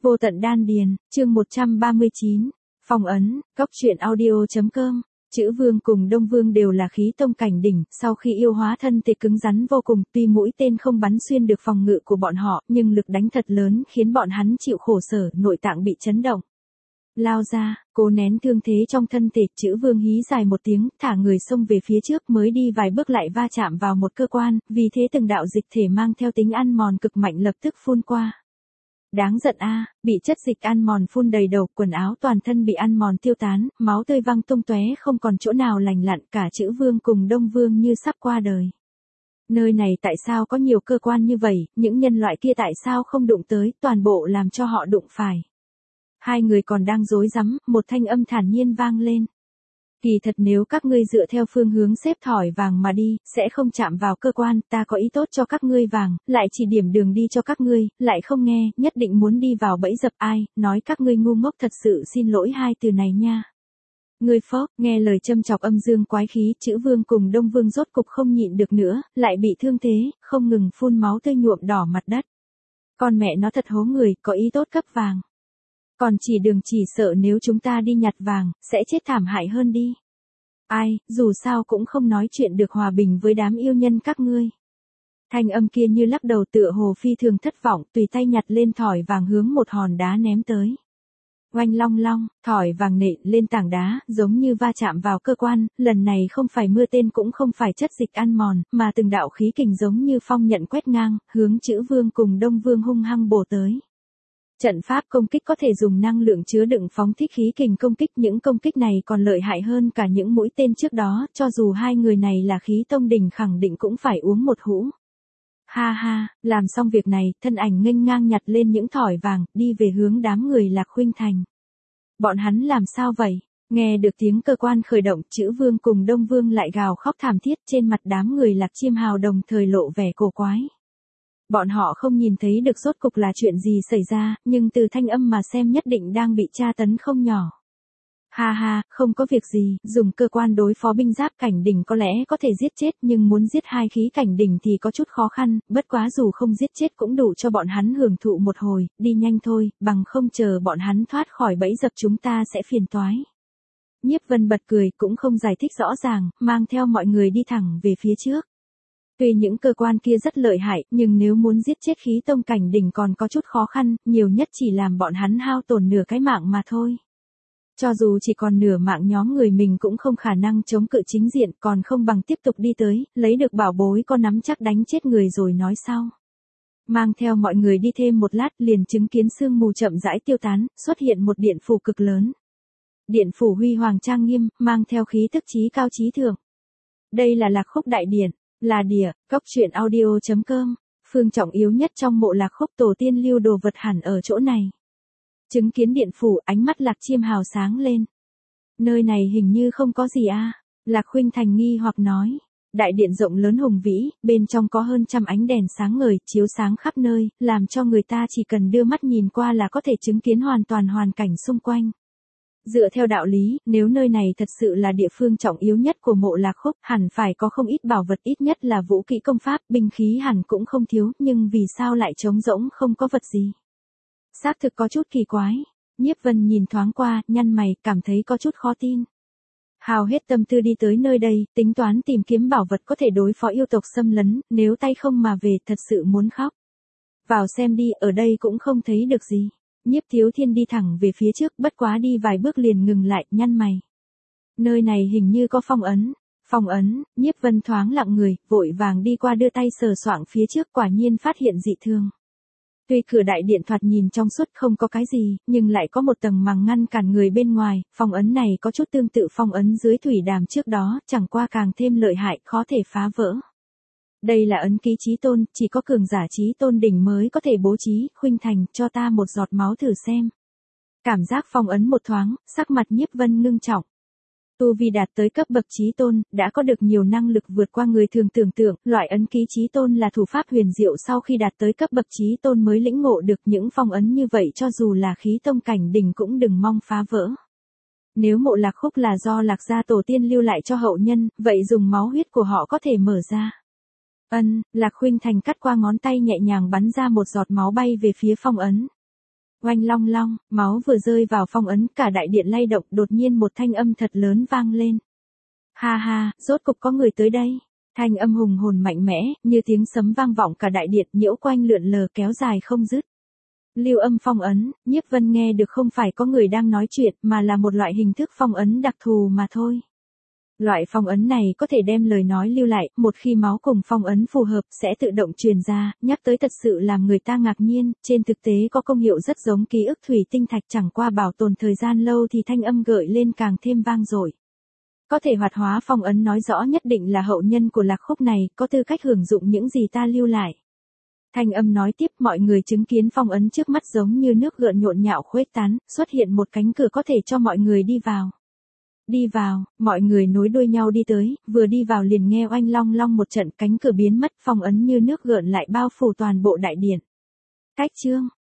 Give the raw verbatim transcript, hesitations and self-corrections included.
Vô tận đan điền, chương một trăm ba mươi chín. Phong ấn, góc truyện audio.com. Chữ Vương cùng Đông Vương đều là khí tông cảnh đỉnh, sau khi yêu hóa thân thể cứng rắn vô cùng, tuy mũi tên không bắn xuyên được phòng ngự của bọn họ, nhưng lực đánh thật lớn khiến bọn hắn chịu khổ sở, nội tạng bị chấn động. Lao ra, cố nén thương thế trong thân thể, Chữ Vương hí dài một tiếng, thả người xông về phía trước, mới đi vài bước lại va chạm vào một cơ quan, vì thế từng đạo dịch thể mang theo tính ăn mòn cực mạnh lập tức phun qua. Đáng giận a, bị chất dịch ăn mòn phun đầy đầu, quần áo toàn thân bị ăn mòn tiêu tán, máu tươi văng tung tóe không còn chỗ nào lành lặn, cả Chữ Vương cùng Đông Vương như sắp qua đời. Nơi này tại sao có nhiều cơ quan như vậy, những nhân loại kia tại sao không đụng tới, toàn bộ làm cho họ đụng phải. Hai người còn đang rối rắm, một thanh âm thản nhiên vang lên. Kỳ thật nếu các ngươi dựa theo phương hướng xếp thỏi vàng mà đi, sẽ không chạm vào cơ quan, ta có ý tốt cho các ngươi vàng, lại chỉ điểm đường đi cho các ngươi, lại không nghe, nhất định muốn đi vào bẫy dập ai, nói các ngươi ngu ngốc, thật sự xin lỗi hai từ này nha. Ngươi phốc, nghe lời châm chọc âm dương quái khí, Chữ Vương cùng Đông Vương rốt cục không nhịn được nữa, lại bị thương thế, không ngừng phun máu tươi nhuộm đỏ mặt đất. Con mẹ nó thật hố người, có ý tốt cấp vàng. Còn chỉ đường chỉ sợ nếu chúng ta đi nhặt vàng, sẽ chết thảm hại hơn đi. Ai, dù sao cũng không nói chuyện được hòa bình với đám yêu nhân các ngươi. Thanh âm kia như lắc đầu tựa hồ phi thường thất vọng, tùy tay nhặt lên thỏi vàng hướng một hòn đá ném tới. Oanh long long, thỏi vàng nện lên tảng đá, giống như va chạm vào cơ quan, lần này không phải mưa tên cũng không phải chất dịch ăn mòn, mà từng đạo khí kình giống như phong nhận quét ngang, hướng Chữ Vương cùng Đông Vương hung hăng bổ tới. Trận pháp công kích có thể dùng năng lượng chứa đựng phóng thích khí kình công kích, những công kích này còn lợi hại hơn cả những mũi tên trước đó, cho dù hai người này là khí tông đỉnh khẳng định cũng phải uống một hũ. Ha ha, làm xong việc này, thân ảnh nghênh ngang nhặt lên những thỏi vàng, đi về hướng đám người Lạc Khuynh Thành. Bọn hắn làm sao vậy? Nghe được tiếng cơ quan khởi động, Chữ Vương cùng Đông Vương lại gào khóc thảm thiết, trên mặt đám người Lạc Chiêm Hào đồng thời lộ vẻ cổ quái. Bọn họ không nhìn thấy được rốt cục là chuyện gì xảy ra, nhưng từ thanh âm mà xem nhất định đang bị tra tấn không nhỏ. Ha ha, không có việc gì, dùng cơ quan đối phó binh giáp cảnh đỉnh có lẽ có thể giết chết, nhưng muốn giết hai khí cảnh đỉnh thì có chút khó khăn, bất quá dù không giết chết cũng đủ cho bọn hắn hưởng thụ một hồi, đi nhanh thôi, bằng không chờ bọn hắn thoát khỏi bẫy dập chúng ta sẽ phiền toái. Nhiếp Vân bật cười, cũng không giải thích rõ ràng, mang theo mọi người đi thẳng về phía trước. Tuy những cơ quan kia rất lợi hại, nhưng nếu muốn giết chết khí tông cảnh đỉnh còn có chút khó khăn, nhiều nhất chỉ làm bọn hắn hao tổn nửa cái mạng mà thôi. Cho dù chỉ còn nửa mạng, nhóm người mình cũng không khả năng chống cự chính diện, còn không bằng tiếp tục đi tới, lấy được bảo bối có nắm chắc đánh chết người rồi nói sau. Mang theo mọi người đi thêm một lát, liền chứng kiến sương mù chậm rãi tiêu tán, xuất hiện một điện phủ cực lớn. Điện phủ huy hoàng trang nghiêm, mang theo khí tức chí cao chí thượng. Đây là Lạc Khúc đại điện. Là địa, góc truyện audio.com, phương trọng yếu nhất trong mộ Lạc Khúc, tổ tiên lưu đồ vật hẳn ở chỗ này. Chứng kiến điện phủ, ánh mắt Lạc Chiêm Hào sáng lên. Nơi này hình như không có gì a. Lạc Khuynh Thành nghi hoặc nói. Đại điện rộng lớn hùng vĩ, bên trong có hơn trăm ánh đèn sáng ngời, chiếu sáng khắp nơi, làm cho người ta chỉ cần đưa mắt nhìn qua là có thể chứng kiến hoàn toàn hoàn cảnh xung quanh. Dựa theo đạo lý, nếu nơi này thật sự là địa phương trọng yếu nhất của mộ Lạc Khúc, hẳn phải có không ít bảo vật, ít nhất là vũ kỹ công pháp, binh khí hẳn cũng không thiếu, nhưng vì sao lại trống rỗng không có vật gì? Xác thực có chút kỳ quái. Nhiếp Vân nhìn thoáng qua, nhăn mày, cảm thấy có chút khó tin. Hào hết tâm tư đi tới nơi đây, tính toán tìm kiếm bảo vật có thể đối phó yêu tộc xâm lấn, nếu tay không mà về thật sự muốn khóc. Vào xem đi, ở đây cũng không thấy được gì. Nhiếp Thiếu Thiên đi thẳng về phía trước, bất quá đi vài bước liền ngừng lại, nhăn mày. Nơi này hình như có phong ấn. Phong ấn, Nhiếp Vân thoáng lặng người, vội vàng đi qua đưa tay sờ soạng phía trước, quả nhiên phát hiện dị thường. Tuy cửa đại điện thoạt nhìn trong suốt không có cái gì, nhưng lại có một tầng màng ngăn cản người bên ngoài, phong ấn này có chút tương tự phong ấn dưới thủy đàm trước đó, chẳng qua càng thêm lợi hại, khó thể phá vỡ. Đây là ấn ký chí tôn, chỉ có cường giả chí tôn đỉnh mới có thể bố trí. Khuynh Thành, cho ta một giọt máu thử xem. Cảm giác phong ấn một thoáng, sắc mặt Nhiếp Vân ngưng trọng. Tu vi đạt tới cấp bậc chí tôn, đã có được nhiều năng lực vượt qua người thường tưởng tượng, loại ấn ký chí tôn là thủ pháp huyền diệu, sau khi đạt tới cấp bậc chí tôn mới lĩnh ngộ được, những phong ấn như vậy cho dù là khí tông cảnh đỉnh cũng đừng mong phá vỡ. Nếu mộ Lạc Khúc là do Lạc gia tổ tiên lưu lại cho hậu nhân, vậy dùng máu huyết của họ có thể mở ra. Ân, Lạc Khuynh Thành cắt qua ngón tay nhẹ nhàng bắn ra một giọt máu bay về phía phong ấn. Oanh long long, máu vừa rơi vào phong ấn, cả đại điện lay động, đột nhiên một thanh âm thật lớn vang lên. Ha ha, rốt cục có người tới đây. Thanh âm hùng hồn mạnh mẽ, như tiếng sấm vang vọng cả đại điện, nhiễu quanh lượn lờ kéo dài không dứt. Lưu âm phong ấn, Nhiếp Vân nghe được không phải có người đang nói chuyện, mà là một loại hình thức phong ấn đặc thù mà thôi. Loại phong ấn này có thể đem lời nói lưu lại, một khi máu cùng phong ấn phù hợp sẽ tự động truyền ra, nhắc tới thật sự làm người ta ngạc nhiên, trên thực tế có công hiệu rất giống ký ức thủy tinh thạch, chẳng qua bảo tồn thời gian lâu thì thanh âm gợi lên càng thêm vang dội. Có thể hoạt hóa phong ấn nói rõ nhất định là hậu nhân của lạc khúc này, có tư cách hưởng dụng những gì ta lưu lại. Thanh âm nói tiếp, mọi người chứng kiến phong ấn trước mắt giống như nước gợn nhộn nhạo khuếch tán, xuất hiện một cánh cửa có thể cho mọi người đi vào. Đi vào, mọi người nối đuôi nhau đi tới, vừa đi vào liền nghe oanh long long một trận, cánh cửa biến mất, phong ấn như nước gợn lại bao phủ toàn bộ đại điện. Cách chương,